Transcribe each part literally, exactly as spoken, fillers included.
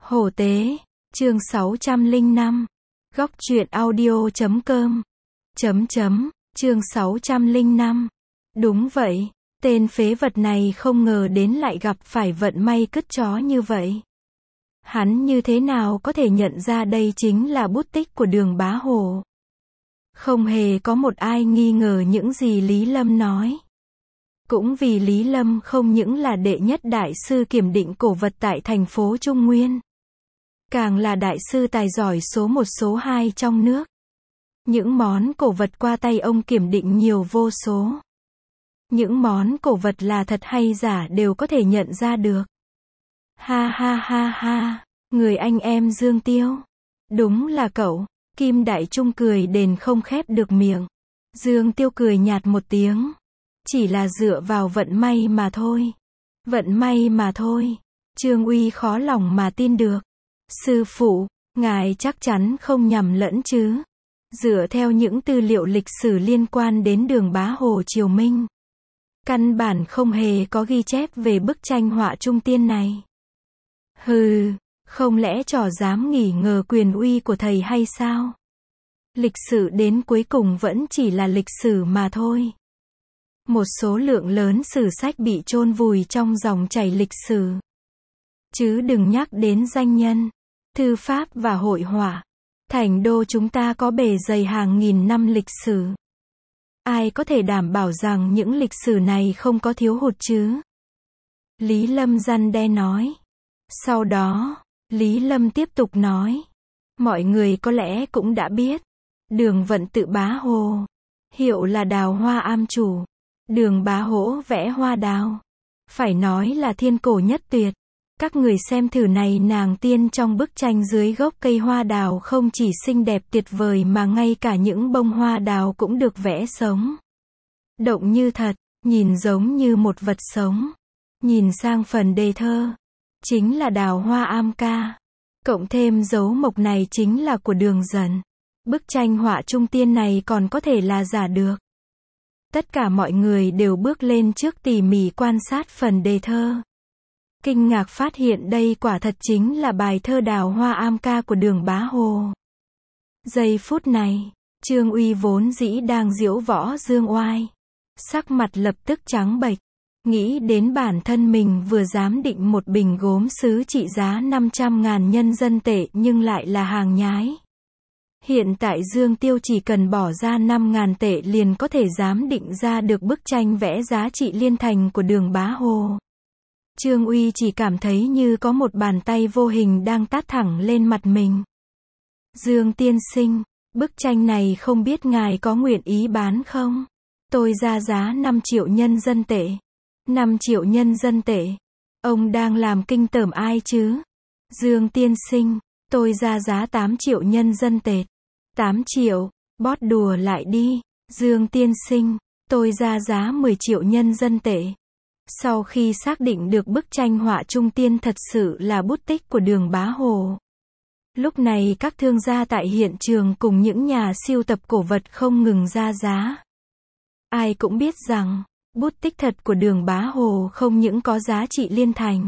Hổ Tế, chương sáu trăm lẻ năm. Góc truyện audio chấm com. Chấm chấm, chương sáu trăm lẻ năm. Đúng vậy, tên phế vật này không ngờ đến lại gặp phải vận may cứt chó như vậy. Hắn như thế nào có thể nhận ra đây chính là bút tích của Đường Bá Hổ. Không hề có một ai nghi ngờ những gì Lý Lâm nói. Cũng vì Lý Lâm không những là đệ nhất đại sư kiểm định cổ vật tại thành phố Trung Nguyên, càng là đại sư tài giỏi số một số hai trong nước. Những món cổ vật qua tay ông kiểm định nhiều vô số. Những món cổ vật là thật hay giả đều có thể nhận ra được. Ha ha ha ha, người anh em Dương Tiêu. Đúng là cậu. Kim Đại Trung cười đến không khép được miệng. Dương Tiêu cười nhạt một tiếng. Chỉ là dựa vào vận may mà thôi. Vận may mà thôi. Trương Uy khó lòng mà tin được. Sư phụ, ngài chắc chắn không nhầm lẫn chứ? Dựa theo những tư liệu lịch sử liên quan đến Đường Bá Hổ triều Minh, căn bản không hề có ghi chép về bức tranh họa trung tiên này. Hừ, không lẽ trò dám nghỉ ngờ quyền uy của thầy hay sao? Lịch sử đến cuối cùng vẫn chỉ là lịch sử mà thôi. Một số lượng lớn sử sách bị chôn vùi trong dòng chảy lịch sử. Chứ đừng nhắc đến danh nhân, thư pháp và hội họa. Thành đô chúng ta có bề dày hàng nghìn năm lịch sử. Ai có thể đảm bảo rằng những lịch sử này không có thiếu hụt chứ? Lý Lâm răn đe nói. Sau đó, Lý Lâm tiếp tục nói. Mọi người có lẽ cũng đã biết. Đường Vận tự Bá Hồ. Hiệu là Đào Hoa Am chủ. Đường Bá Hổ vẽ hoa đào. Phải nói là thiên cổ nhất tuyệt. Các người xem thử này, nàng tiên trong bức tranh dưới gốc cây hoa đào không chỉ xinh đẹp tuyệt vời mà ngay cả những bông hoa đào cũng được vẽ sống động như thật, nhìn giống như một vật sống. Nhìn sang phần đề thơ, chính là Đào Hoa Am ca. Cộng thêm dấu mộc này chính là của Đường Dần. Bức tranh họa trung tiên này còn có thể là giả được. Tất cả mọi người đều bước lên trước tỉ mỉ quan sát phần đề thơ. Kinh ngạc phát hiện đây quả thật chính là bài thơ Đào Hoa Am ca của Đường Bá Hồ. Giây phút này, Trương Uy vốn dĩ đang diễu võ dương oai. Sắc mặt lập tức trắng bệch. Nghĩ đến bản thân mình vừa dám định một bình gốm sứ trị giá năm trăm ngàn nhân dân tệ nhưng lại là hàng nhái. Hiện tại Dương Tiêu chỉ cần bỏ ra năm ngàn tệ liền có thể dám định ra được bức tranh vẽ giá trị liên thành của Đường Bá Hồ. Trương Uy chỉ cảm thấy như có một bàn tay vô hình đang tát thẳng lên mặt mình. Dương tiên sinh, bức tranh này không biết ngài có nguyện ý bán không? Tôi ra giá năm triệu nhân dân tệ. năm triệu nhân dân tệ. Ông đang làm kinh tởm ai chứ? Dương tiên sinh, tôi ra giá tám triệu nhân dân tệ. tám triệu, bót đùa lại đi. Dương tiên sinh, tôi ra giá mười triệu nhân dân tệ. Sau khi xác định được bức tranh họa trung tiên thật sự là bút tích của Đường Bá Hồ, lúc này các thương gia tại hiện trường cùng những nhà sưu tập cổ vật không ngừng ra giá. Ai cũng biết rằng, bút tích thật của Đường Bá Hồ không những có giá trị liên thành,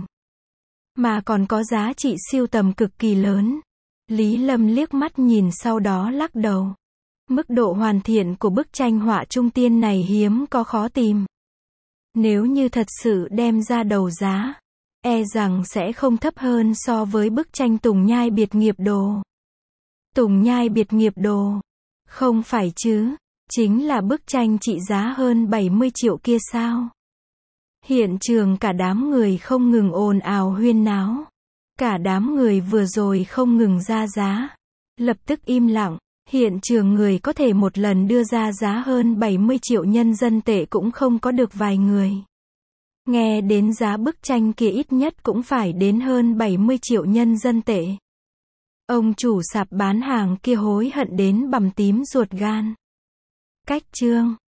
mà còn có giá trị sưu tầm cực kỳ lớn. Lý Lâm liếc mắt nhìn sau đó lắc đầu. Mức độ hoàn thiện của bức tranh họa trung tiên này hiếm có khó tìm. Nếu như thật sự đem ra đấu giá, e rằng sẽ không thấp hơn so với bức tranh Tùng Nhai Biệt Nghiệp Đồ. Tùng Nhai Biệt Nghiệp Đồ? Không phải chứ, chính là bức tranh trị giá hơn bảy mươi triệu kia sao? Hiện trường cả đám người không ngừng ồn ào huyên náo. Cả đám người vừa rồi không ngừng ra giá. Lập tức im lặng. Hiện trường người có thể một lần đưa ra giá hơn bảy mươi triệu nhân dân tệ cũng không có được vài người. Nghe đến giá bức tranh kia ít nhất cũng phải đến hơn bảy mươi triệu nhân dân tệ. Ông chủ sạp bán hàng kia hối hận đến bầm tím ruột gan. Cách chương